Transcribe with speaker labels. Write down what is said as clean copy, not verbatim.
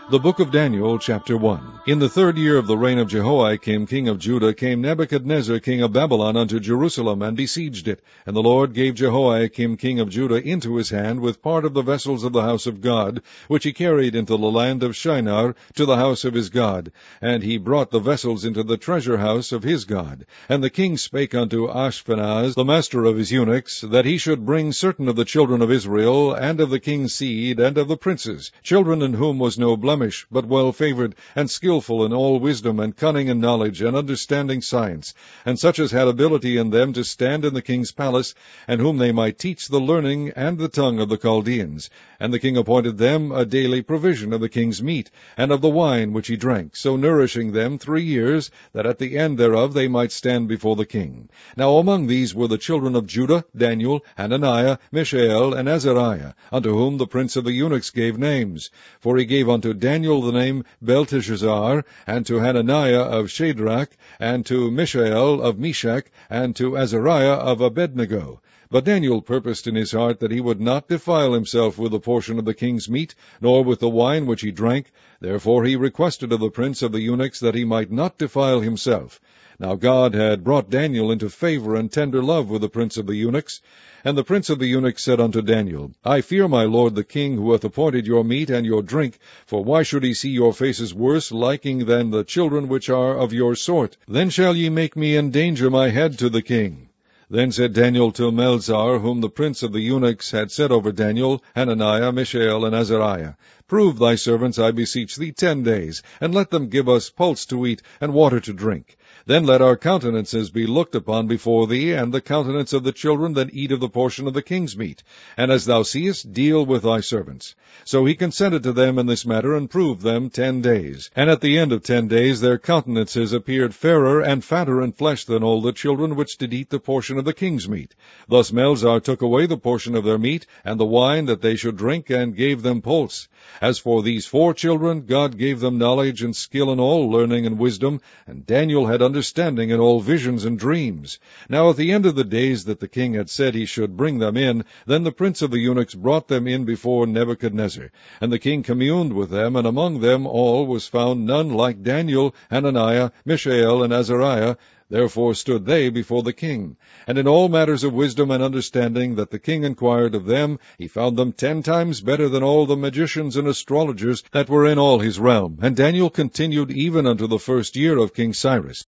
Speaker 1: The Book of Daniel, chapter 1. In the 3rd year of the reign of Jehoiakim king of Judah came Nebuchadnezzar king of Babylon unto Jerusalem, and besieged it. And the Lord gave Jehoiakim king of Judah into his hand with part of the vessels of the house of God, which he carried into the land of Shinar to the house of his God. And he brought the vessels into the treasure house of his God. And the king spake unto Ashpenaz, the master of his eunuchs, that he should bring certain of the children of Israel, and of the king's seed, and of the princes, children in whom was no blemish, but well favored, and skillful in all wisdom, and cunning in knowledge, and understanding science, and such as had ability in them to stand in the king's palace, and whom they might teach the learning and the tongue of the Chaldeans. And the king appointed them a daily provision of the king's meat, and of the wine which he drank, so nourishing them 3 years, that at the end thereof they might stand before the king. Now among these were the children of Judah, Daniel, Hananiah, Mishael, and Azariah, unto whom the prince of the eunuchs gave names. For he gave unto Daniel the name Belteshazzar, and to Hananiah of Shadrach, and to Mishael of Meshach, and to Azariah of Abednego. But Daniel purposed in his heart that he would not defile himself with a portion of the king's meat, nor with the wine which he drank. Therefore he requested of the prince of the eunuchs that he might not defile himself. Now God had brought Daniel into favor and tender love with the prince of the eunuchs. And the prince of the eunuchs said unto Daniel, I fear my lord the king, who hath appointed your meat and your drink, for why should he see your faces worse liking than the children which are of your sort? Then shall ye make me endanger my head to the king. Then said Daniel to Melzar, whom the prince of the eunuchs had set over Daniel, Hananiah, Mishael, and Azariah, Prove thy servants, I beseech thee, 10 days, and let them give us pulse to eat, and water to drink. Then let our countenances be looked upon before thee, and the countenance of the children that eat of the portion of the king's meat. And as thou seest, deal with thy servants. So he consented to them in this matter, and proved them 10 days. And at the end of 10 days their countenances appeared fairer and fatter in flesh than all the children which did eat the portion of the king's meat. Thus Melzar took away the portion of their meat, and the wine that they should drink, and gave them pulse. As for these 4 children, God gave them knowledge and skill in all learning and wisdom, and Daniel had understanding in all visions and dreams. Now at the end of the days that the king had said he should bring them in, then the prince of the eunuchs brought them in before Nebuchadnezzar. And the king communed with them, and among them all was found none like Daniel, Hananiah, Mishael, and Azariah. Therefore stood they before the king. And in all matters of wisdom and understanding that the king inquired of them, he found them 10 times better than all the magicians and astrologers that were in all his realm. And Daniel continued even unto the 1st year of King Cyrus.